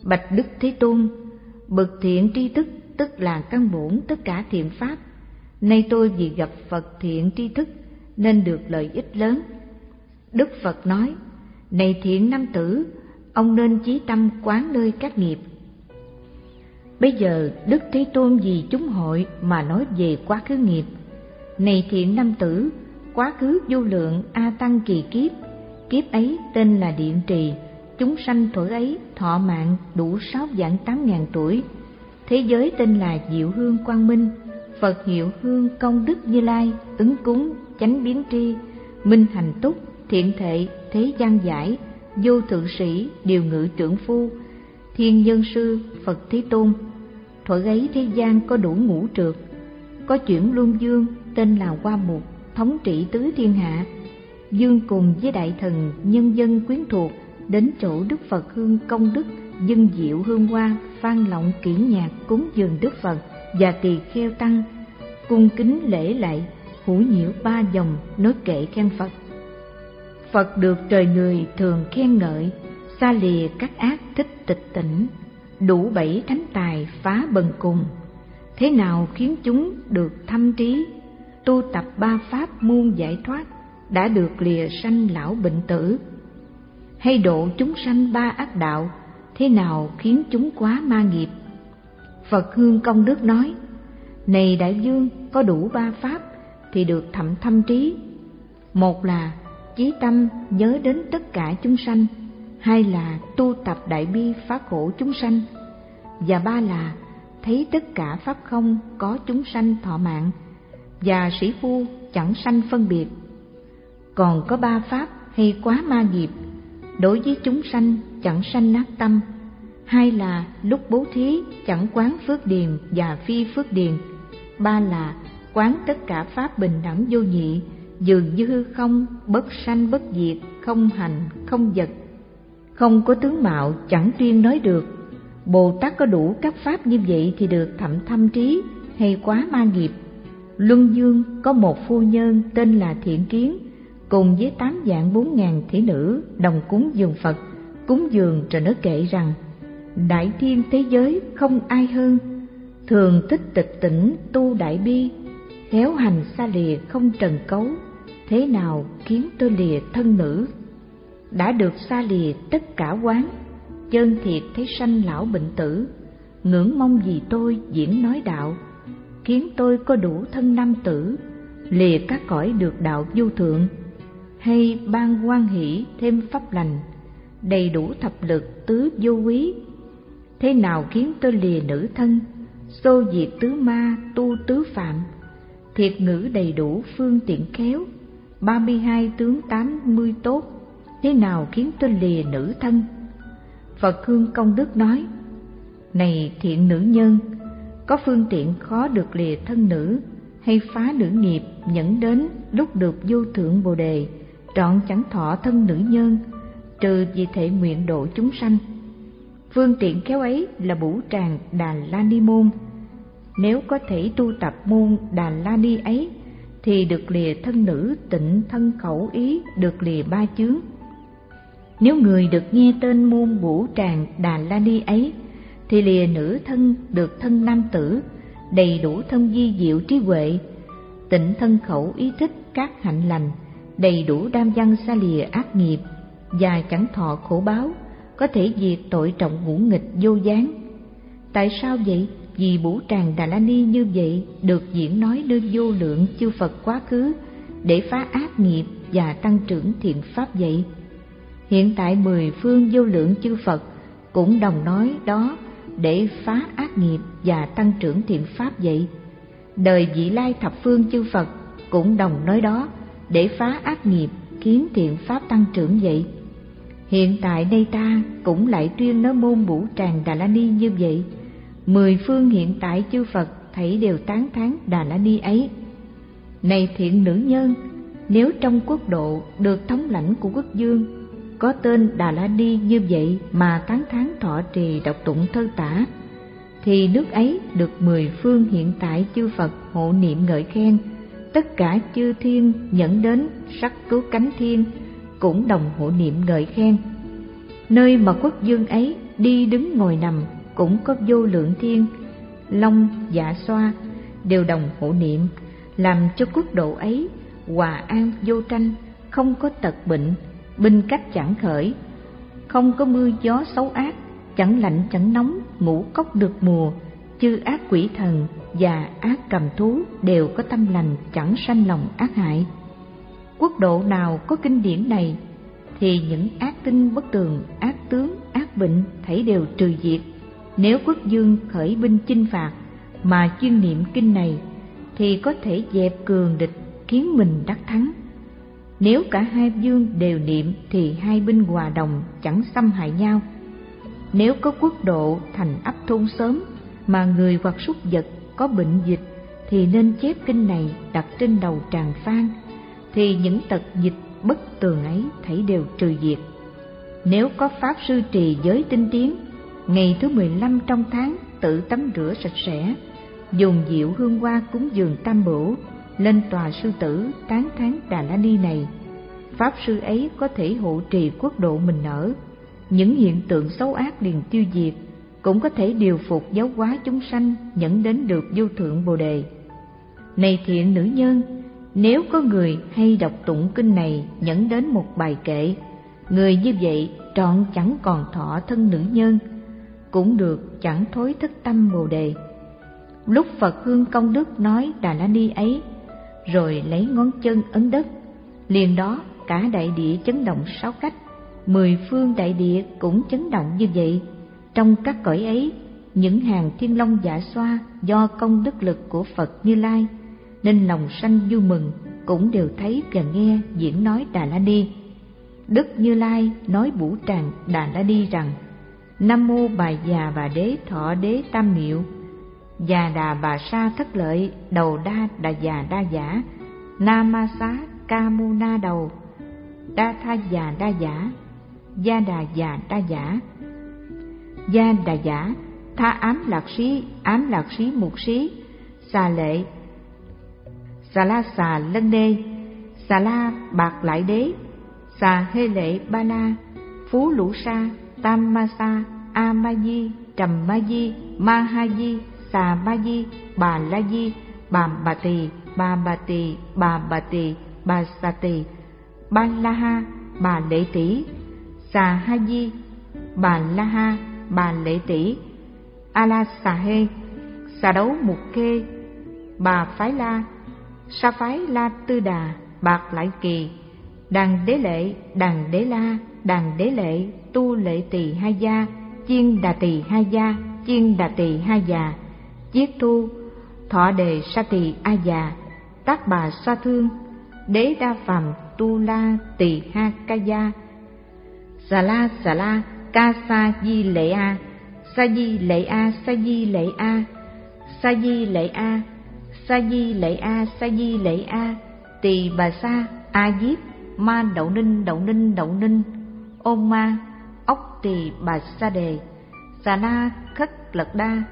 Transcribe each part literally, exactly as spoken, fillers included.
Bạch Đức Thế Tôn, bậc thiện tri thức tức là căn bổn tất cả thiện pháp. Nay tôi vì gặp Phật thiện tri thức nên được lợi ích lớn. Đức Phật nói: Này thiện nam tử, ông nên chí tâm quán nơi các nghiệp. Bây giờ Đức Thế Tôn vì chúng hội mà nói về quá khứ nghiệp. Này thiện nam tử, quá khứ vô lượng a tăng kỳ kiếp, kiếp ấy tên là Điện Trì, chúng sanh thuở ấy thọ mạng đủ sáu vạn tám ngàn tuổi. Thế giới tên là Diệu Hương Quang Minh, Phật hiệu Hương Công Đức Như Lai, ứng cúng, chánh biến tri, minh hành túc, thiện thệ, thế gian giải, vô thượng sĩ, điều ngự trưởng phu, thiên nhân sư, Phật Thế Tôn. Thuở ấy thế gian có đủ ngũ trược, có chuyển luân dương tên là Hoa Mục, thống trị tứ thiên hạ. Dương cùng với đại thần nhân dân quyến thuộc đến chỗ Đức Phật Hương Công Đức, dâng diệu hương hoa, phan lộng kỹ nhạc cúng dường Đức Phật và tỳ kheo tăng, cung kính lễ lạy, hữu nhiễu ba dòng nói kệ khen Phật. Phật được trời người thường khen ngợi, xa lìa các ác thích tịch tỉnh, đủ bảy thánh tài phá bần cùng. Thế nào khiến chúng được thâm trí, tu tập ba pháp muôn giải thoát, đã được lìa sanh lão bệnh tử. Hay độ chúng sanh ba ác đạo, thế nào khiến chúng quá ma nghiệp. Phật Hương Công Đức nói: Này đại vương, có đủ ba pháp thì được thậm thâm trí. Một là chí tâm nhớ đến tất cả chúng sanh, hai là tu tập đại bi phá khổ chúng sanh, và ba là thấy tất cả pháp không có chúng sanh thọ mạng, và sĩ phu chẳng sanh phân biệt. Còn có ba pháp hay quá ma nghiệp, đối với chúng sanh chẳng sanh nát tâm, hai là lúc bố thí chẳng quán phước điền và phi phước điền, ba là quán tất cả pháp bình đẳng vô nhị, dường như hư không, bất sanh bất diệt, không hành không vật, không có tướng mạo, chẳng tuyên nói được. Bồ Tát có đủ các pháp như vậy thì được thậm thâm trí hay quá ma nghiệp. Luân Dương có một phu nhân tên là Thiện Kiến, cùng với tám vạn bốn ngàn thị nữ đồng cúng dường Phật, cúng dường rồi nói kệ rằng: Đại thiên thế giới không ai hơn, thường thích tịch tỉnh tu đại bi, khéo hành xa lìa không trần cấu. Thế nào khiến tôi lìa thân nữ, đã được xa lìa tất cả quán, chân thiệt thấy sanh lão bệnh tử. Ngưỡng mong vì tôi diễn nói đạo, khiến tôi có đủ thân nam tử, lìa các cõi được đạo vô thượng. Hay ban hoan hỷ thêm pháp lành, đầy đủ thập lực tứ vô quý. Thế nào khiến tôi lìa nữ thân, xô diệt tứ ma tu tứ phạm. Thiệt ngữ đầy đủ phương tiện khéo, ba mươi hai tướng tám mươi tốt. Thế nào khiến tôi lìa nữ thân. Phật Hương Công Đức nói: Này thiện nữ nhân, có phương tiện khó được lìa thân nữ, hay phá nữ nghiệp nhẫn đến lúc được vô thượng bồ đề, trọn chẳng thọ thân nữ nhân, trừ vì thể nguyện độ chúng sanh. Phương tiện khéo ấy là Bủ Tràng Đà La Ni môn. Nếu có thể tu tập môn Đà La Ni ấy thì được lìa thân nữ tịnh thân khẩu ý, được lìa ba chướng. Nếu người được nghe tên môn Bủ Tràng Đà La Ni ấy thì lìa nữ thân được thân nam tử, đầy đủ thân vi diệu trí huệ, tịnh thân khẩu ý thích các hạnh lành, đầy đủ đam văn xa lìa ác nghiệp, và chẳng thọ khổ báo, có thể diệt tội trọng ngũ nghịch vô gián. Tại sao vậy? Vì Bủ Tràng Đà La Ni như vậy được diễn nói nơi vô lượng chư Phật quá khứ, để phá ác nghiệp và tăng trưởng thiện pháp vậy. Hiện tại mười phương vô lượng chư Phật cũng đồng nói đó để phá ác nghiệp và tăng trưởng thiện pháp vậy. Đời vị lai thập phương chư Phật cũng đồng nói đó để phá ác nghiệp khiến thiện pháp tăng trưởng vậy. Hiện tại đây ta cũng lại tuyên nói môn Bủ Tràng Đà La Ni như vậy. Mười phương hiện tại chư Phật thảy đều tán thán Đà La Ni ấy. Này thiện nữ nhân, nếu trong quốc độ được thống lãnh của quốc vương có tên Đà La Ni như vậy mà tán thán thọ trì đọc tụng thơ tả, thì nước ấy được mười phương hiện tại chư Phật hộ niệm ngợi khen. Tất cả chư thiên nhẫn đến sắc cứu cánh thiên cũng đồng hộ niệm ngợi khen. Nơi mà quốc vương ấy đi đứng ngồi nằm cũng có vô lượng thiên long dạ xoa đều đồng hộ niệm, làm cho quốc độ ấy hòa an vô tranh, không có tật bệnh, binh cách chẳng khởi, không có mưa gió xấu ác, chẳng lạnh chẳng nóng, ngũ cốc được mùa, chư ác quỷ thần và ác cầm thú đều có tâm lành, chẳng sanh lòng ác hại. Quốc độ nào có kinh điển này thì những ác tinh bất tường, ác tướng, ác bệnh thảy đều trừ diệt. Nếu quốc vương khởi binh chinh phạt mà chuyên niệm kinh này thì có thể dẹp cường địch, khiến mình đắc thắng. Nếu cả hai vương đều niệm thì hai binh hòa đồng, chẳng xâm hại nhau. Nếu có quốc độ thành ấp thôn xóm mà người hoặc súc vật có bệnh dịch thì nên chép kinh này đặt trên đầu tràng phan, thì những tật dịch bất tường ấy thảy đều trừ diệt. Nếu có pháp sư trì giới tinh tiến, ngày thứ mười lăm trong tháng tự tắm rửa sạch sẽ, dùng diệu hương hoa cúng dường tam bửu, lên tòa sư tử tán thán Đà La Ni này, pháp sư ấy có thể hộ trì quốc độ mình ở, những hiện tượng xấu ác liền tiêu diệt, cũng có thể điều phục giáo hóa chúng sanh, dẫn đến được vô thượng Bồ đề. Này thiện nữ nhân, nếu có người hay đọc tụng kinh này dẫn đến một bài kệ, người như vậy trọn chẳng còn thọ thân nữ nhân, cũng được chẳng thối thất tâm Bồ đề. Lúc Phật Hương Công Đức nói Đà La Ni ấy, rồi lấy ngón chân ấn đất, liền đó cả đại địa chấn động sáu cách, mười phương đại địa cũng chấn động như vậy. Trong các cõi ấy, những hàng thiên long dạ xoa do công đức lực của Phật Như Lai nên lòng sanh vui mừng, cũng đều thấy và nghe diễn nói Đà La Ni. Đức Như Lai nói bủ tràng Đà La Ni rằng: Nam mô Bà Già Bà Đế Thọ Đế Tam Miệu, Già Đà Bà Sa Thất Lợi Đầu Đa Đà Già Đa Giả, Na Ma Xá Ca Mu Na Đầu Đa Tha Già Đa Giả, Gia Đà Già Đa Giả, Gia Đà Giả, Tha Ám Lạc Sĩ Ám Lạc Sĩ Mục Sĩ, Xà Lệ Xà La Xà Lân Đê, Xà La Bạc Lại Đế, Xà Hê Lệ Ba La, Phú Lũ Sa, Tam Ma Sa, A Ma Di, Trầm Ma Di, Ma Ha Di, Xà Ma Di, Bà La Di, Bà Bà Tỳ, Bà Bà Tỳ, Bà Bà Tỳ, Bà Sa Tỳ, Ba La Ha, Bà Lệ Tỷ, Xà Ha Di, Bà La Ha, Bà Lệ Tỷ, A La Xà Hê, Xà Đấu Mục Khê, Bà Phái La, Sa Phái La Tư Đà, Bạc Lại Kỳ, Đàn Đế Lệ, Đàn Đế La, Đàn Đế Lệ, Tu Lệ Tỳ Hai Gia, Chiên Đà Tỳ Hai Gia, Chiên Đà Tỳ Hai Già, Chiết Thu, Thọ Đề Sa Tỳ A Già, Tác Bà Sa Thương, Đế Đa Phàm Tu La Tỳ Ha Ca Gia, Xà La Xà La Ca Sa Di Lệ A, Sa Di Lệ A Sa Di Lệ A, Sa Di Lệ A, Sa Di Lệ A Sa Di Lệ A, Tỳ Bà Sa A Diếp, Ma Đậu Ninh Đậu Ninh Đậu Ninh, Ôn Ma, Ốc Tỳ Bà Sa Đề, Xà Na Khất Lật Đa,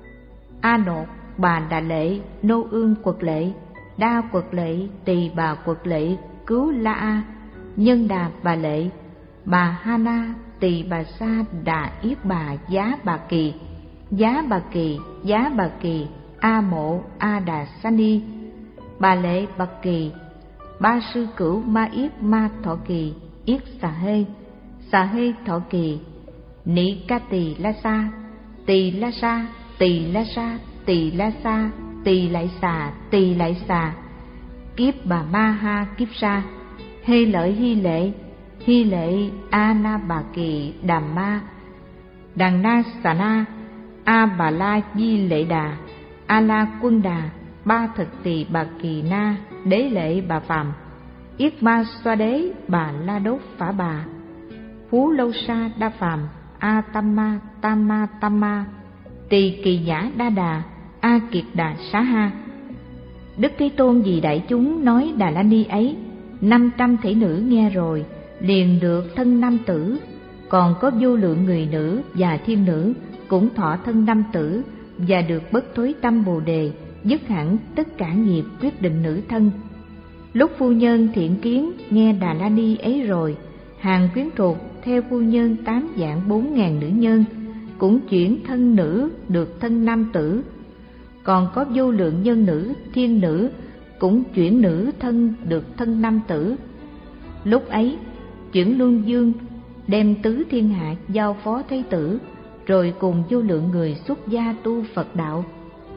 A Nột, Bà Đà Lệ, Nô Ương Quật Lệ, Đa Quật Lệ, Tỳ Bà Quật Lệ, Cứu La A, Nhân Đà Bà Lệ, Bà Ha Na, Tỳ Bà Sa Đà Yết Bà Giá Bà Kỳ, Giá Bà Kỳ, Giá Bà Kỳ, A Mộ A Đà Sa Ni, Bà Lệ Bà Kỳ, Ba Sư Cửu Ma Yết Ma Thọ Kỳ, Yết Xà Hê, Xà Hê Thọ Kỳ, Nị Ca Tỳ La Sa, Tỳ La Sa, Tỳ La Sa, Tỳ La Sa, Tỳ Lại Xà, Tỳ Lại Xà, Kiếp Bà Ma Ha Kiếp Sa, Hê Lợi Hy Lệ, Hy Lệ A Na Bà Kỳ Đàm Ma, Đàn Na Xà Na, A Bà La Di Lệ Đà, A La Quân Đà, Ba Thực Tỳ Bà Kỳ Na, Đế Lệ Bà Phàm, Yết Ma Xoa Đế Bà La Đốt Phả Bà, Phú Lâu Sa Đa Phàm, A Tam Ma Tam Ma Tam Ma, Tỳ Kỳ Nhã Đa Đà, A Kiệt Đà Xá Ha. Đức Thế Tôn vì đại chúng nói Đà La Ni ấy, năm trăm thể nữ nghe rồi liền được thân nam tử, còn có vô lượng người nữ và thiên nữ cũng thọ thân nam tử và được bất thối tâm Bồ đề, dứt hẳn tất cả nghiệp quyết định nữ thân. Lúc phu nhân Thiện Kiến nghe Đà La Ni ấy rồi, hàng quyến thuộc theo phu nhân tám vạn bốn ngàn nữ nhân cũng chuyển thân nữ được thân nam tử. Còn có vô lượng nhân nữ, thiên nữ cũng chuyển nữ thân được thân nam tử. Lúc ấy, chuyển luân dương đem tứ thiên hạ giao phó Thái tử, rồi cùng vô lượng người xuất gia tu Phật đạo.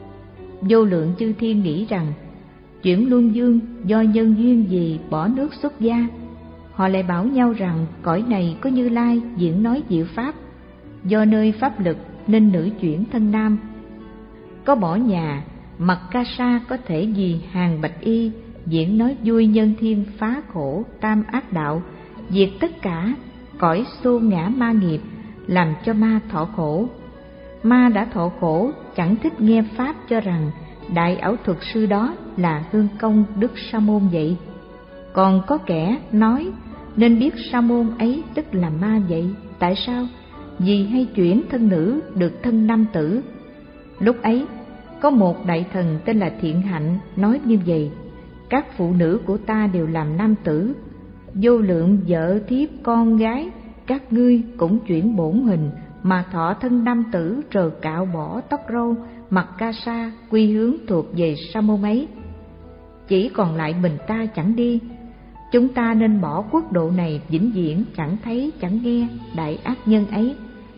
Vô lượng chư thiên nghĩ rằng chuyển luân dương do nhân duyên gì bỏ nước xuất gia. Họ lại bảo nhau rằng cõi này có Như Lai diễn nói diệu pháp, do nơi pháp lực nên nữ chuyển thân nam. Có bỏ nhà, mặc ca sa có thể vì hàng bạch y diễn nói vui nhân thiên phá khổ tam ác đạo, diệt tất cả cõi xô ngã ma nghiệp, làm cho ma thọ khổ. Ma đã thọ khổ chẳng thích nghe pháp, cho rằng đại ảo thuật sư đó là hương công đức sa môn vậy. Còn có kẻ nói nên biết sa môn ấy tức là ma vậy. Tại sao? Vì hay chuyển thân nữ được thân nam tử. Lúc ấy có một đại thần tên là Thiện Hạnh nói như vậy: các phụ nữ của ta đều làm nam tử, vô lượng vợ thiếp con gái các ngươi cũng chuyển bổn hình mà thọ thân nam tử, rồi cạo bỏ tóc râu, mặc ca sa, quy hướng thuộc về sa môn ấy. Chỉ còn lại mình ta chẳng đi. Chúng ta nên bỏ quốc độ này vĩnh viễn, chẳng thấy chẳng nghe đại ác nhân ấy.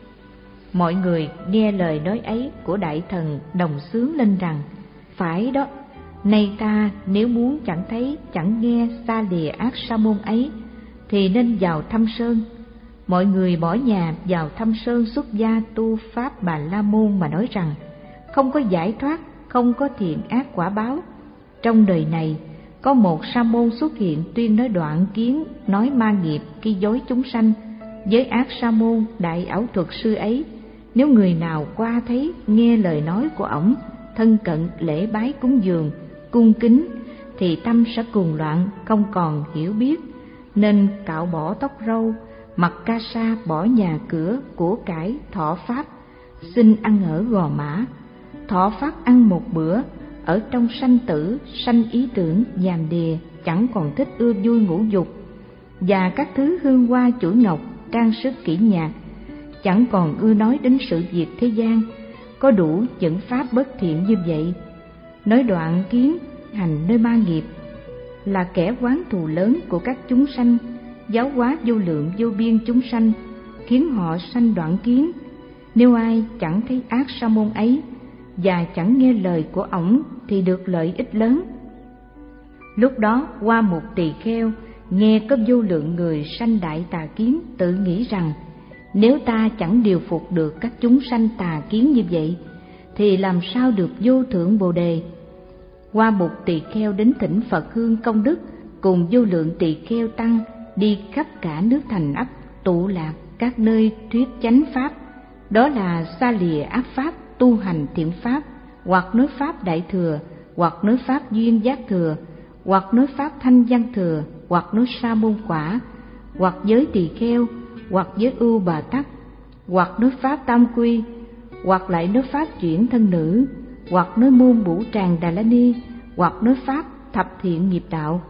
Mọi người nghe lời nói ấy của đại thần đồng xướng lên rằng: phải đó, nay ta nếu muốn chẳng thấy chẳng nghe xa lìa ác sa môn ấy, thì nên vào Thâm Sơn. Mọi người bỏ nhà vào Thâm Sơn xuất gia tu pháp Bà La Môn mà nói rằng không có giải thoát, không có thiện ác quả báo. Trong đời này có một sa môn xuất hiện tuyên nói đoạn kiến, nói ma nghiệp khi dối chúng sanh. Với ác sa môn đại ảo thuật sư ấy, nếu người nào qua thấy nghe lời nói của ổng, thân cận lễ bái cúng dường, cung kính, thì tâm sẽ cuồng loạn, không còn hiểu biết, nên cạo bỏ tóc râu, mặc ca sa, bỏ nhà cửa của cải, thọ pháp, xin ăn ở gò mã. Thọ pháp ăn một bữa, ở trong sanh tử, sanh ý tưởng giàm đìa, chẳng còn thích ưa vui ngũ dục, và các thứ hương hoa chuỗi ngọc, trang sức kỹ nhạc, chẳng còn ưa nói đến sự việc thế gian. Có đủ những pháp bất thiện như vậy, nói đoạn kiến hành nơi ma nghiệp, là kẻ oán thù lớn của các chúng sanh, giáo hóa vô lượng vô biên chúng sanh, khiến họ sanh đoạn kiến. Nếu ai chẳng thấy ác sa môn ấy và chẳng nghe lời của ổng thì được lợi ích lớn. Lúc đó Hoa Mục Tỳ Kheo nghe có vô lượng người sanh đại tà kiến, tự nghĩ rằng nếu ta chẳng điều phục được các chúng sanh tà kiến như vậy, thì làm sao được vô thượng Bồ Đề. Hoa Mục Tỳ Kheo đến thỉnh Phật hương công đức, cùng vô lượng tỳ kheo tăng đi khắp cả nước thành ấp, tụ lạc các nơi thuyết chánh pháp, đó là xa lìa ác pháp, tu hành thiện pháp, hoặc nói pháp đại thừa, hoặc nói pháp duyên giác thừa, hoặc nói pháp thanh văn thừa, hoặc nói sa môn quả, hoặc giới tỳ kheo, hoặc giới ưu bà tắc, hoặc nói pháp tam quy, hoặc lại nói pháp chuyển thân nữ, hoặc nói môn bủ tràng Đà La Ni, hoặc nói pháp thập thiện nghiệp đạo.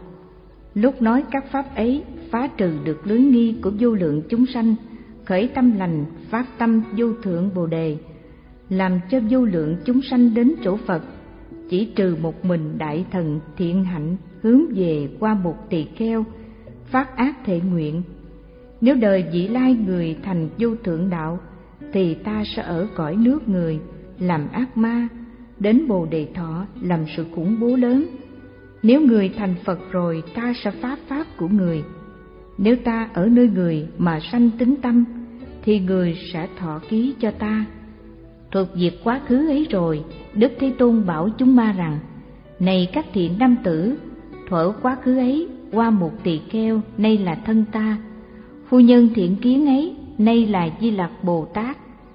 Lúc nói các pháp ấy, phá trừ được lưới nghi của vô lượng chúng sanh, khởi tâm lành, phát tâm vô thượng Bồ Đề, làm cho vô lượng chúng sanh đến chỗ Phật. Chỉ trừ một mình đại thần Thiện Hạnh hướng về Hoa Mục Tỳ Kheo, phát ác thệ nguyện: nếu đời vị lai người thành vô thượng đạo, thì ta sẽ ở cõi nước người làm ác ma, đến Bồ Đề Thọ làm sự khủng bố lớn. Nếu người thành Phật rồi, ta sẽ phá pháp của người. Nếu ta ở nơi người mà sanh tín tâm, thì người sẽ thọ ký cho ta. Thuộc việc quá khứ ấy rồi, Đức Thế Tôn bảo chúng ma rằng: này các thiện nam tử, thuở quá khứ ấy, Hoa Mục Tỳ Kheo nay là thân ta, phu nhân thiện kiến ấy nay là Di Lặc Bồ Tát,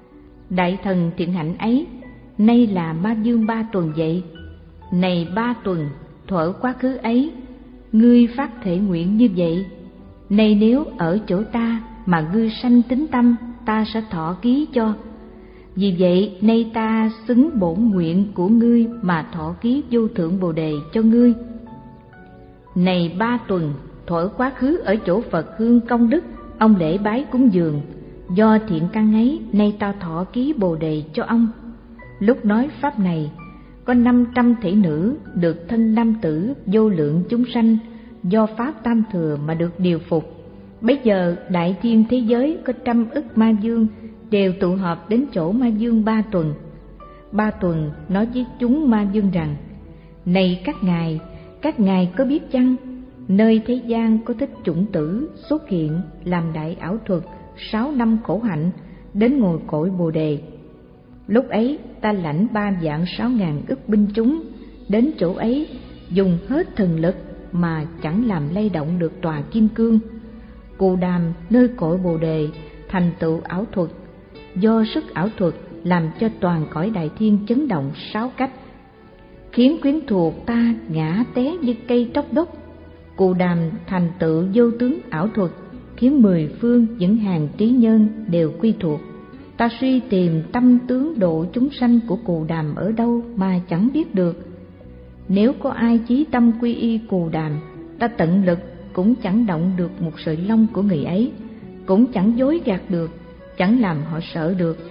đại thần Thiện Hạnh ấy nay là Ma Dương Ba Tuần vậy. Này Ba Tuần, thuở quá khứ ấy, ngươi phát thể nguyện như vậy: nay nếu ở chỗ ta mà ngươi sanh tín tâm, ta sẽ thọ ký cho. Vì vậy nay ta xứng bổn nguyện của ngươi mà thọ ký vô thượng Bồ Đề cho ngươi. Này Ba Tuần, thuở quá khứ ở chỗ Phật hương công đức, ông lễ bái cúng dường, Do thiện căn ấy, nay ta thọ ký Bồ đề cho ông. Lúc nói pháp này, có năm trăm thể nữ được thân nam tử vô lượng chúng sanh do pháp tam thừa mà được điều phục. Bấy giờ đại thiên thế giới có trăm ức ma vương đều tụ họp đến chỗ ma vương Ba Tuần. Ba Tuần nói với chúng ma vương rằng: này các ngài, các ngài có biết chăng, nơi thế gian có thích chủng tử xuất hiện làm đại ảo thuật sáu năm khổ hạnh đến ngồi cội Bồ đề. Lúc ấy ta lãnh ba vạn sáu ngàn ức binh chúng đến chỗ ấy, dùng hết thần lực mà chẳng làm lay động được tòa kim cương. Cù Đàm nơi cội Bồ đề thành tựu ảo thuật, do sức ảo thuật làm cho toàn cõi đại thiên chấn động sáu cách, khiến quyến thuộc ta ngã té như cây tróc đốc. Cù Đàm thành tựu vô tướng ảo thuật, khiến mười phương những hàng trí nhân đều quy thuộc. Ta suy tìm tâm tướng độ chúng sanh của Cù Đàm ở đâu mà chẳng biết được. Nếu có ai chí tâm quy y Cù Đàm, ta tận lực cũng chẳng động được một sợi lông của người ấy, cũng chẳng dối gạt được, chẳng làm họ sợ được.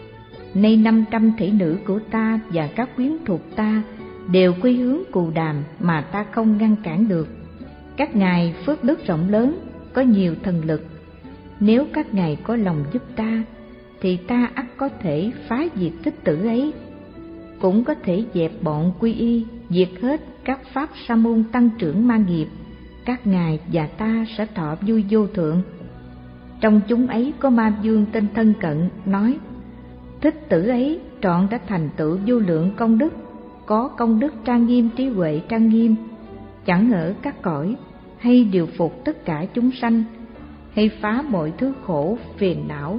Nay năm trăm thị nữ của ta và các quyến thuộc ta đều quy hướng Cù Đàm mà ta không ngăn cản được. Các ngài phước đức rộng lớn, có nhiều thần lực. Nếu các ngài có lòng giúp ta, thì ta ắt có thể phá diệt thích tử ấy, cũng có thể dẹp bọn quy y, diệt hết các pháp sa môn tăng trưởng ma nghiệp. Các ngài và ta sẽ thọ vui vô thượng. Trong chúng ấy có ma vương tên Thân Cận nói: thích tử ấy trọn đã thành tựu vô lượng công đức, có công đức trang nghiêm, trí huệ trang nghiêm, chẳng ở các cõi, hay điều phục tất cả chúng sanh, hay phá mọi thứ khổ phiền não,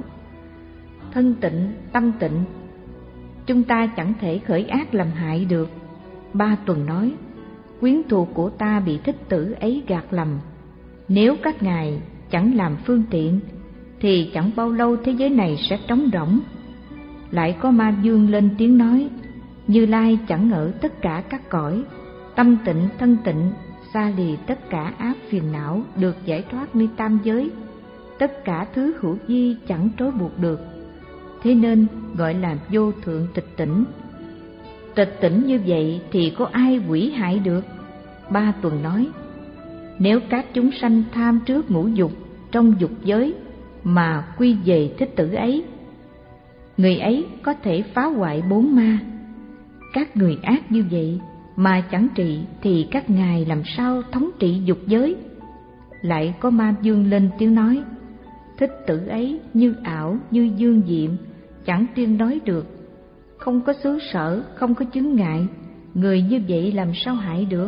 thân tịnh tâm tịnh, chúng ta chẳng thể khởi ác làm hại được. Ba Tuần nói: quyến thuộc của ta bị thích tử ấy gạt lầm, nếu các ngài chẳng làm phương tiện thì chẳng bao lâu thế giới này sẽ trống rỗng. Lại có ma vương lên tiếng nói: Như Lai chẳng ở tất cả các cõi, tâm tịnh thân tịnh, xa lìa tất cả ác phiền não, được giải thoát nơi tam giới, tất cả thứ hữu vi chẳng trói buộc được, thế nên gọi là vô thượng tịch tỉnh. Tịch tỉnh như vậy thì có ai quỷ hại được? Ba Tuần nói: nếu các chúng sanh tham trước ngũ dục trong dục giới mà quy về thích tử ấy, người ấy có thể phá hoại bốn ma. Các người ác như vậy mà chẳng trị thì các ngài làm sao thống trị dục giới? Lại có ma vương lên tiếng nói: thích tử ấy như ảo như dương diệm, chẳng tuyên nói được, không có xứ sở, không có chướng ngại, người như vậy làm sao hại được?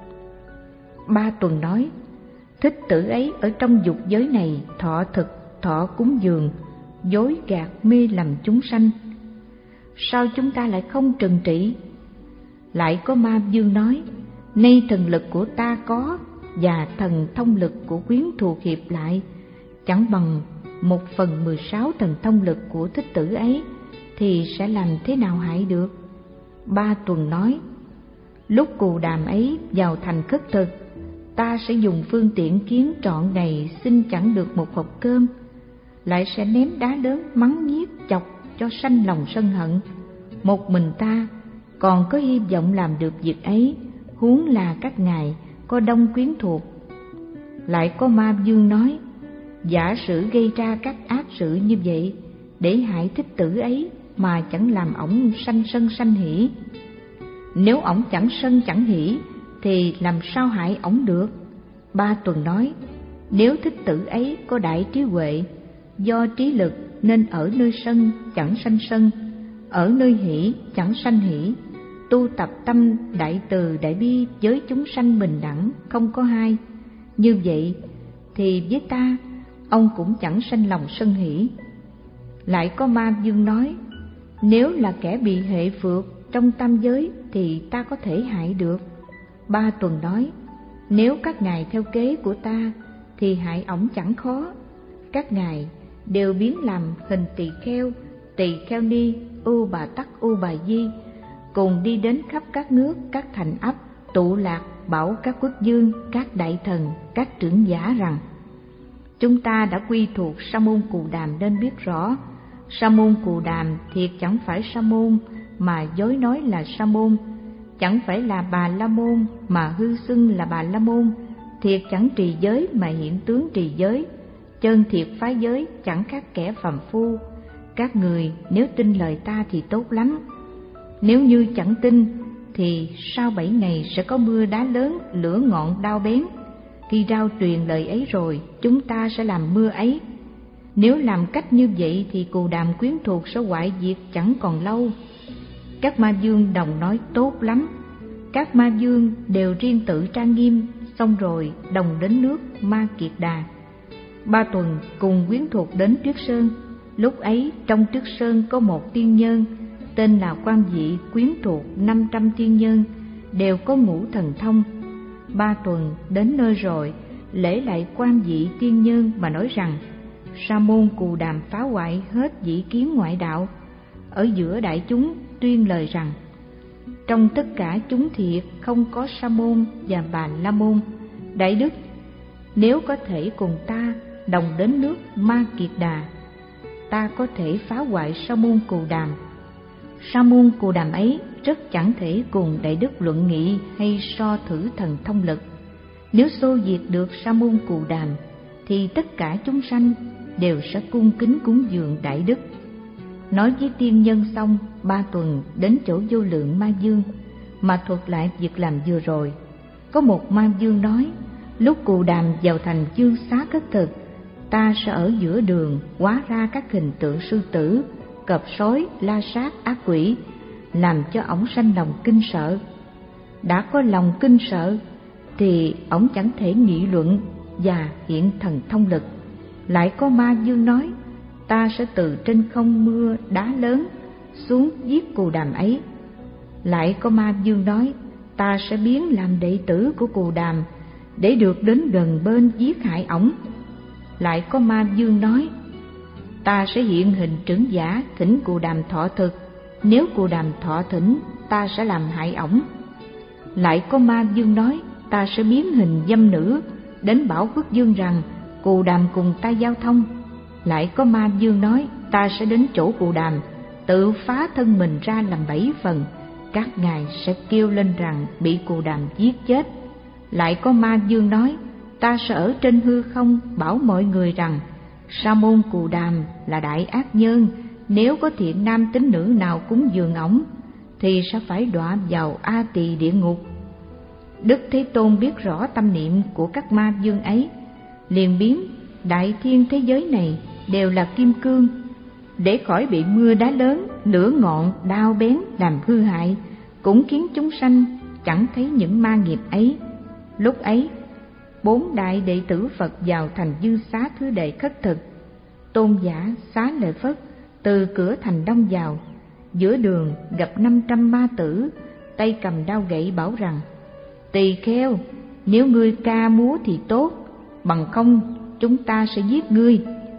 Ba Tuần nói: thích tử ấy ở trong dục giới này thọ thực, thọ cúng dường, dối gạt mê lầm chúng sanh, sao chúng ta lại không trừng trị? Lại có ma vương nói: nay thần lực của ta có và thần thông lực của quyến thuộc hiệp lại, chẳng bằng một phần mười sáu thần thông lực của thích tử ấy, thì sẽ làm thế nào hại được? Ba Tuần nói: lúc Cù Đàm ấy vào thành khất thực, ta sẽ dùng phương tiện kiến trọn ngày xin chẳng được một hộp cơm, lại sẽ ném đá lớn mắng nhiếc chọc cho sanh lòng sân hận. Một mình ta còn có hy vọng làm được việc ấy, huống là các ngài có đông quyến thuộc. Lại có ma vương nói: giả sử gây ra các ác sự như vậy để hại thích tử ấy mà chẳng làm ổng sanh sân sanh hỷ, nếu ổng chẳng sân chẳng hỷ thì làm sao hại ổng được? Ba Tuần nói: nếu thích tử ấy có đại trí huệ, do trí lực nên ở nơi sân chẳng sanh sân, ở nơi hỷ chẳng sanh hỷ, tu tập tâm đại từ đại bi với chúng sanh bình đẳng, không có hai. Như vậy thì với ta ông cũng chẳng sanh lòng sân hỷ. Lại có ma vương nói: nếu là kẻ bị hệ phược trong tam giới thì ta có thể hại được. Ba Tuần nói: nếu các ngài theo kế của ta thì hại ổng chẳng khó. Các ngài đều biến làm hình tỳ kheo, tỳ kheo ni, ưu bà tắc, ưu bà di, cùng đi đến khắp các nước, các thành ấp, tụ lạc bảo các quốc vương, các đại thần, các trưởng giả rằng: Chúng ta đã quy thuộc Sa môn Cù Đàm nên biết rõ, Sa môn Cù Đàm thiệt chẳng phải sa môn mà dối nói là sa môn, chẳng phải là Bà La Môn mà hư xưng là Bà La Môn, thiệt chẳng trì giới mà hiện tướng trì giới, chân thiệt phá giới chẳng khác kẻ phàm phu. Các người nếu tin lời ta thì tốt lắm, nếu như chẳng tin thì sau bảy ngày sẽ có mưa đá lớn, lửa ngọn đao bén. Khi rao truyền lời ấy rồi, chúng ta sẽ làm mưa ấy. Nếu làm cách như vậy thì Cù Đàm quyến thuộc sẽ hoại diệt chẳng còn lâu. Các ma vương đồng nói tốt lắm. Các ma vương đều riêng tự trang nghiêm, xong rồi đồng đến nước Ma Kiệt Đà. Ba tuần cùng quyến thuộc đến Tuyết Sơn. Lúc ấy trong Tuyết Sơn có một tiên nhân tên là Quan Dị quyến thuộc năm trăm tiên nhân, đều có ngũ thần thông. Ba tuần đến nơi rồi, lễ lại Quan Dị tiên nhân mà nói rằng: Sa môn Cù Đàm phá hoại hết dĩ kiến ngoại đạo. Ở giữa đại chúng tuyên lời rằng: trong tất cả chúng thiệt không có Sa môn và Bà La Môn. Đại đức, nếu có thể cùng ta đồng đến nước Ma Kiệt Đà, ta có thể phá hoại Sa môn Cù Đàm. Sa môn Cù Đàm ấy rất chẳng thể cùng đại đức luận nghị hay so thử thần thông lực. Nếu xô diệt được Sa môn Cù Đàm thì tất cả chúng sanh đều sẽ cung kính cúng dường đại đức. Nói với tiên nhân xong, ba tuần đến chỗ Vô Lượng Ma Vương mà thuật lại việc làm vừa rồi. Có một ma vương nói: lúc Cù Đàm vào thành Dương Xá Cất Thực, ta sẽ ở giữa đường hóa ra các hình tượng sư tử, cọp sói, la sát, ác quỷ, làm cho ổng sanh lòng kinh sợ. Đã có lòng kinh sợ thì ổng chẳng thể nghị luận và hiện thần thông lực. Lại có ma vương nói: ta sẽ từ trên không mưa đá lớn xuống giết Cù Đàm ấy. Lại có ma vương nói: ta sẽ biến làm đệ tử của Cù Đàm để được đến gần bên giết hại ổng. Lại có ma vương nói: ta sẽ hiện hình trưởng giả thỉnh Cù Đàm thọ thực, nếu Cù Đàm thọ thỉnh ta sẽ làm hại ổng. Lại có ma vương nói: ta sẽ biến hình dâm nữ đến bảo quốc vương rằng Cù Đàm cùng ta giao thông. Lại có ma vương nói: ta sẽ đến chỗ Cù Đàm, tự phá thân mình ra làm bảy phần, các ngài sẽ kêu lên rằng bị Cù Đàm giết chết. Lại có ma vương nói: ta sẽ ở trên hư không bảo mọi người rằng Sa môn Cù Đàm là đại ác nhân, nếu có thiện nam tín nữ nào cúng dường ổng thì sẽ phải đọa vào A Tỳ địa ngục. Đức Thế Tôn biết rõ tâm niệm của các ma vương ấy, liền biến đại thiên thế giới này đều là kim cương, để khỏi bị mưa đá lớn, lửa ngọn, đao bén làm hư hại, cũng khiến chúng sanh chẳng thấy những ma nghiệp ấy. Lúc ấy, bốn đại đệ tử Phật vào thành Dương Xá thứ đệ khất thực. Tôn giả Xá Lợi Phất từ cửa thành đông vào, giữa đường gặp năm trăm ma tử, tay cầm đao gậy bảo rằng: tỳ kheo, nếu ngươi ca múa thì tốt, bằng không chúng ta sẽ giết ngươi.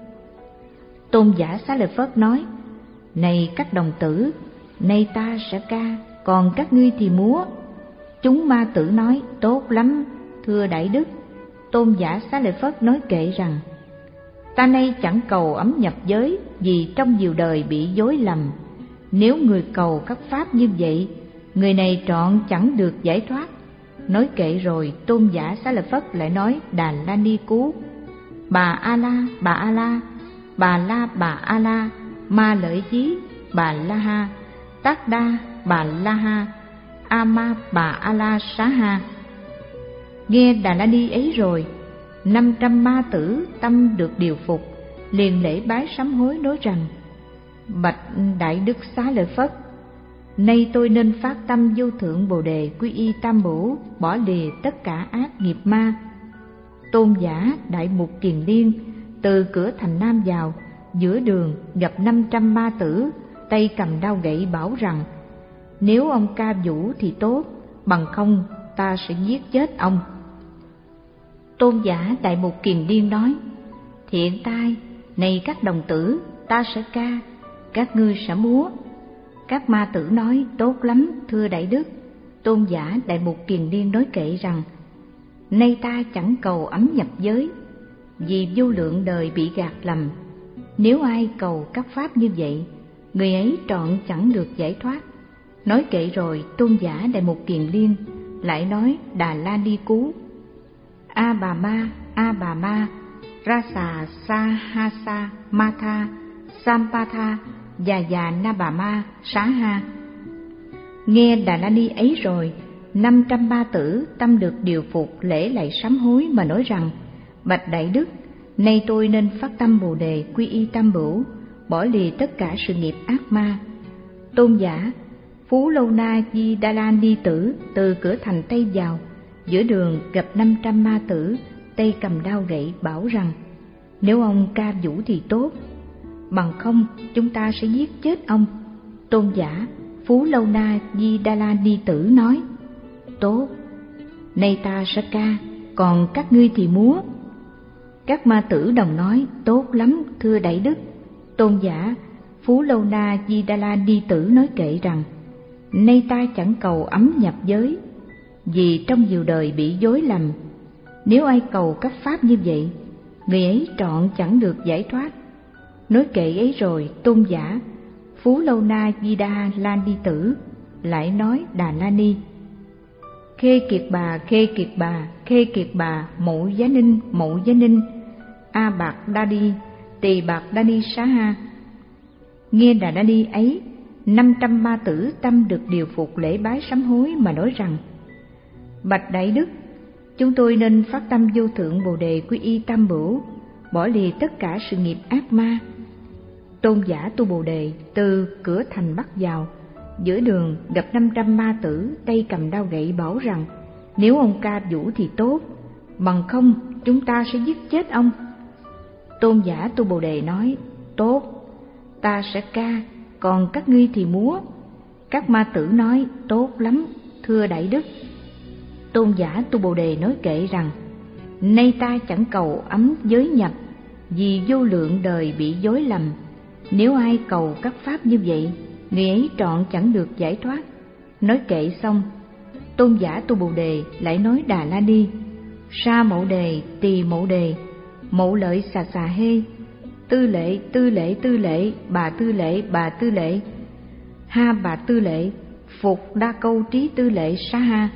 Tôn giả Xá Lợi Phất nói: này các đồng tử, nay ta sẽ ca, còn các ngươi thì múa. Chúng ma tử nói: tốt lắm, thưa đại đức. Tôn giả Xá Lợi Phất nói kệ rằng: ta nay chẳng cầu ấm nhập giới, vì trong nhiều đời bị dối lầm. Nếu người cầu các pháp như vậy, người này trọn chẳng được giải thoát. Nói kệ rồi, Tôn giả Xá Lợi Phất lại nói Đà La Ni Cú: bà A La, bà A La, bà La, bà A La, Ma Lợi Chí, bà La Ha, Tác Đa, bà La Ha, A Ma, bà A La Xá Ha. Nghe Đà La Ni ấy rồi, năm trăm ma tử tâm được điều phục, liền lễ bái sám hối nói rằng: bạch đại đức Xá Lợi Phất, nay tôi nên phát tâm vô thượng bồ đề, quy y tam bổ, bỏ lìa tất cả ác nghiệp ma. Tôn giả Đại Mục Kiền Liên từ cửa thành nam vào, giữa đường gặp năm trăm ma tử, tay cầm đao gậy bảo rằng: nếu ông ca vũ thì tốt, bằng không ta sẽ giết chết ông. Tôn giả Đại Mục Kiền Liên nói: thiện tai, này các đồng tử, ta sẽ ca, các ngươi sẽ múa. Các ma tử nói: tốt lắm, thưa đại đức. Tôn giả Đại Mục Kiền Liên nói kệ rằng: nay ta chẳng cầu ấm nhập giới, vì vô lượng đời bị gạt lầm. Nếu ai cầu các pháp như vậy, người ấy trọn chẳng được giải thoát. Nói kệ rồi, tôn giả Đại Mục Kiền Liên lại nói Đà La Ni Cú: A Bà Ma, A Bà Ma, Rasa Sahasa Matha Sampatha Già Già Na Bà Ma Xá Ha. Nghe Đà La Ni ấy rồi, năm trăm ba tử tâm được điều phục lễ lạy sám hối mà nói rằng: Bạch Đại Đức, nay tôi nên phát tâm Bồ Đề quy y Tam Bửu, bỏ lìa tất cả sự nghiệp ác ma. Tôn giả Phú Lâu Na Di Đà La Ni Tử từ cửa thành Tây vào, giữa đường gặp năm trăm ma tử, tay cầm đao gậy, bảo rằng: Nếu ông ca vũ thì tốt, bằng không chúng ta sẽ giết chết ông. Tôn giả Phú Lâu Na Di Đà La Ni Tử nói: Tốt, nay ta sẽ ca, còn các ngươi thì múa. Các ma tử đồng nói: Tốt lắm, thưa Đại Đức. Tôn giả Phú Lâu Na Di Đà La Ni Tử nói kệ rằng: Nay ta chẳng cầu ấm nhập giới, vì trong nhiều đời bị dối lầm. Nếu ai cầu các pháp như vậy, người ấy trọn chẳng được giải thoát. Nói kệ ấy rồi, tôn giả Phú Lâu Na Di Đà La Ni Tử lại nói Đà La Ni: Khê Kiệt Bà, Khê Kiệt Bà, Khê Kiệt Bà, Mậu Giá Ninh, Mậu Giá Ninh, A Bạc Đa Đi, Tỳ Bạc Đa Ni Xá Ha. Nghe Đà La Ni ấy, năm trăm ma tử tâm được điều phục lễ bái sám hối mà nói rằng: Bạch Đại Đức, chúng tôi nên phát tâm vô thượng Bồ Đề quy y Tam Bửu, bỏ lìa tất cả sự nghiệp ác ma. Tôn giả tu Bồ Đề từ cửa thành bắc vào, giữa đường gặp năm trăm ma tử, tay cầm đao gậy, bảo rằng: Nếu ông ca vũ thì tốt, bằng không chúng ta sẽ giết chết ông. Tôn giả tu Bồ Đề nói: Tốt, ta sẽ ca, còn các ngươi thì múa. Các ma tử nói: Tốt lắm, thưa Đại Đức. Tôn giả tu Bồ Đề nói kệ rằng: Nay ta chẳng cầu ấm giới nhập, vì vô lượng đời bị dối lầm. Nếu ai cầu các pháp như vậy, người ấy trọn chẳng được giải thoát. Nói kệ xong, tôn giả tu Bồ Đề lại nói Đà La Ni: Sa Mậu Đề, Tỳ Mậu Đề, Mậu Lợi Xà Xà Hê, Tư Lệ, Tư Lệ, Tư Lệ, Bà Tư Lệ, Bà Tư Lệ, Ha Bà Tư Lệ, Phục Đa Câu Trí Tư Lệ Xá Ha.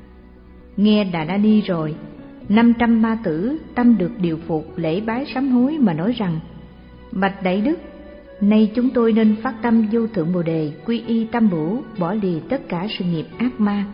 Nghe Đà La Ni rồi, năm trăm ma tử tâm được điều phục lễ bái sám hối mà nói rằng: Bạch Đại Đức, nay chúng tôi nên phát tâm vô thượng Bồ Đề quy y Tam Bửu, bỏ lìa tất cả sự nghiệp ác ma.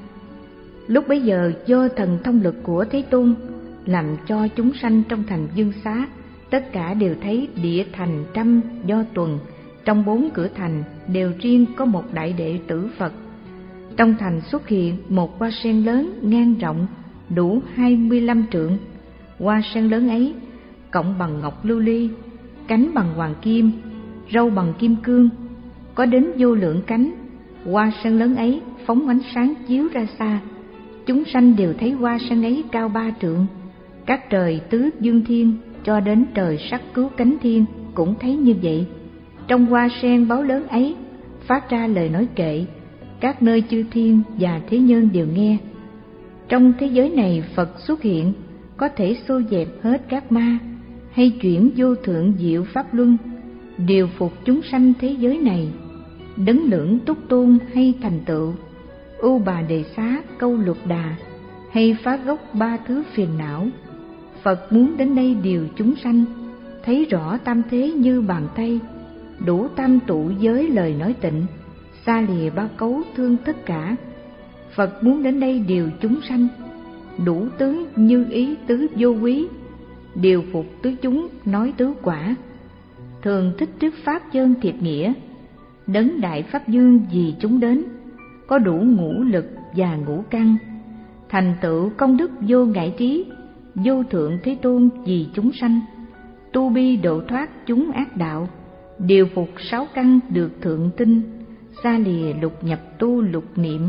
Lúc bấy giờ, do thần thông lực của Thế Tôn làm cho chúng sanh trong thành Dương Xá tất cả đều thấy địa thành trăm do tuần, trong bốn cửa thành đều riêng có một đại đệ tử Phật. Trong thành xuất hiện một hoa sen lớn ngang rộng đủ hai mươi lăm trượng. Hoa sen lớn ấy cọng bằng ngọc lưu ly, cánh bằng hoàng kim, râu bằng kim cương, có đến vô lượng cánh. Hoa sen lớn ấy phóng ánh sáng chiếu ra xa, chúng sanh đều thấy hoa sen ấy cao ba trượng. Các trời tứ dương thiên cho đến trời sắc cứu cánh thiên cũng thấy như vậy. Trong hoa sen báu lớn ấy phát ra lời nói kệ, các nơi chư thiên và thế nhân đều nghe. Trong thế giới này Phật xuất hiện, có thể xô dẹp hết các ma, hay chuyển vô thượng diệu pháp luân, điều phục chúng sanh thế giới này. Đấng lưỡng túc tôn hay thành tựu, ưu bà đề xá câu lục đà, hay phá gốc ba thứ phiền não. Phật muốn đến đây điều chúng sanh, thấy rõ tam thế như bàn tay, đủ tam tụ giới lời nói tịnh, xa lìa ba cấu thương tất cả. Phật muốn đến đây điều chúng sanh, đủ tứ như ý tứ vô quý, điều phục tứ chúng nói tứ quả. Thường thích trước pháp chân thiệt nghĩa, đấng đại pháp dương vì chúng đến, có đủ ngũ lực và ngũ căn, thành tựu công đức vô ngại trí, vô thượng Thế Tôn vì chúng sanh, tu bi độ thoát chúng ác đạo, điều phục sáu căn được thượng tinh, xa lìa lục nhập tu lục niệm,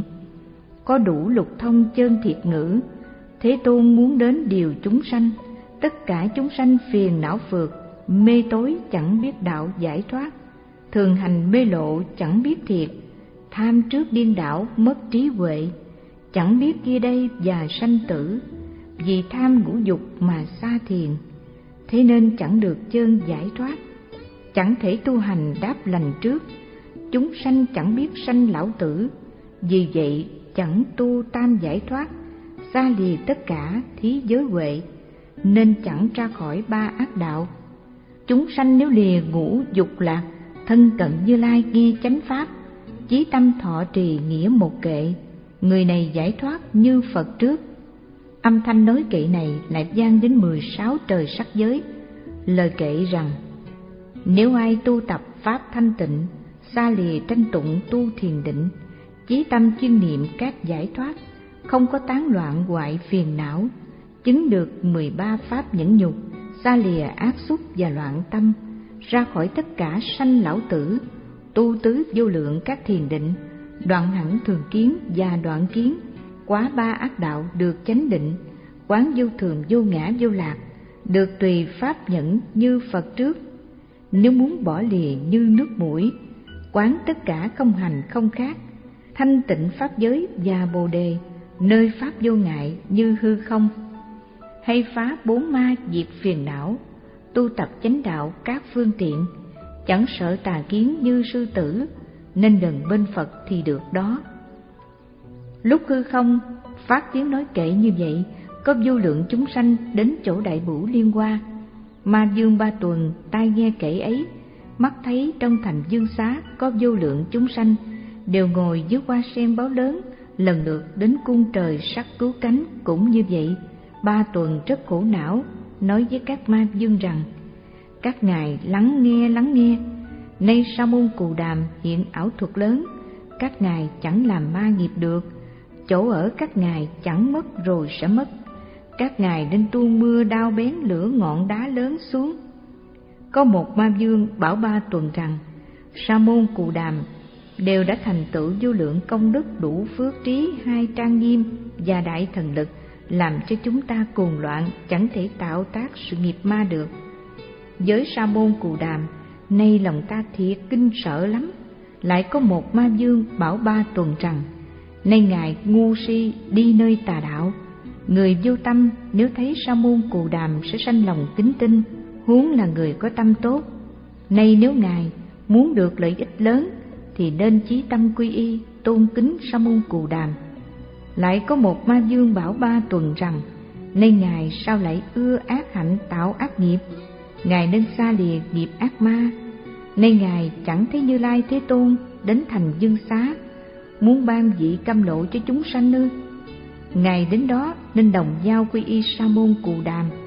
có đủ lục thông chân thiệt ngữ. Thế Tôn muốn đến điều chúng sanh, tất cả chúng sanh phiền não phược, mê tối chẳng biết đạo giải thoát, thường hành mê lộ chẳng biết thiệt, tham trước điên đảo mất trí huệ, chẳng biết kia đây và sanh tử, vì tham ngũ dục mà xa thiền. thế nên chẳng được chân giải thoát. Chẳng thể tu hành đáp lành trước, chúng sanh chẳng biết sanh lão tử. Vì vậy chẳng tu tam giải thoát, xa lìa tất cả thí giới huệ, nên chẳng ra khỏi ba ác đạo. Chúng sanh nếu lìa ngũ dục lạc, thân cận Như Lai ghi chánh pháp, chí tâm thọ trì nghĩa một kệ, người này giải thoát như Phật trước. Âm thanh nói kệ này lại vang đến mười sáu trời sắc giới. Lời kệ rằng: nếu ai tu tập pháp thanh tịnh, xa lìa tranh tụng tu thiền định, chí tâm chuyên niệm các giải thoát, không có tán loạn hoại phiền não, chứng được mười ba pháp nhẫn nhục, xa lìa ác xúc và loạn tâm, ra khỏi tất cả sanh lão tử, tu tứ vô lượng các thiền định, đoạn hẳn thường kiến và đoạn kiến, quá ba ác đạo được chánh định, quán vô thường vô ngã vô lạc, được tùy pháp nhẫn như Phật trước. Nếu muốn bỏ lìa như nước mũi, quán tất cả không hành không khác, thanh tịnh pháp giới và bồ đề, nơi pháp vô ngại như hư không. Hay phá bốn ma diệt phiền não, tu tập chánh đạo các phương tiện, chẳng sợ tà kiến như sư tử, nên đừng bên Phật thì được đó. Lúc hư không phát tiếng nói kệ như vậy, có vô lượng chúng sanh đến chỗ Đại Bửu Liên Hoa. Ma Dương Ba Tuần tai nghe kệ ấy, mắt thấy trong thành Dương Xá có vô lượng chúng sanh đều ngồi dưới hoa sen báo lớn, lần lượt đến cung trời sắc cứu cánh. Cũng như vậy, Ba Tuần rất khổ não, nói với các ma dương rằng: các ngài lắng nghe lắng nghe, nay Sa môn Cù Đàm hiện ảo thuật lớn, các ngài chẳng làm ma nghiệp được, chỗ ở các ngài chẳng mất rồi sẽ mất, các ngài nên tu mưa đao bén lửa ngọn đá lớn xuống. Có một ma dương bảo Ba Tuần rằng: Sa môn Cù Đàm đều đã thành tựu vô lượng công đức, đủ phước trí hai trang nghiêm và đại thần lực, làm cho chúng ta cuồng loạn, chẳng thể tạo tác sự nghiệp ma được. Với Sa môn Cù Đàm, nay lòng ta thiệt kinh sợ lắm. Lại có một ma dương bảo Ba Tuần rằng: nay ngài ngu si đi nơi tà đạo, người vô tâm nếu thấy Sa môn Cù Đàm sẽ sanh lòng kính tinh, huống là người có tâm tốt. Nay nếu ngài muốn được lợi ích lớn thì nên chí tâm quy y, tôn kính Sa môn Cù Đàm. Lại có một ma dương bảo Ba Tuần rằng: nay ngài sao lại ưa ác hạnh tạo ác nghiệp, ngài nên xa lìa nghiệp ác ma. Nay ngài chẳng thấy Như Lai Thế Tôn đến thành Dương Xá, muốn ban vị cam lộ cho chúng sanh ư? Ngài đến đó nên đồng giao quy y Sa môn Cù Đàm.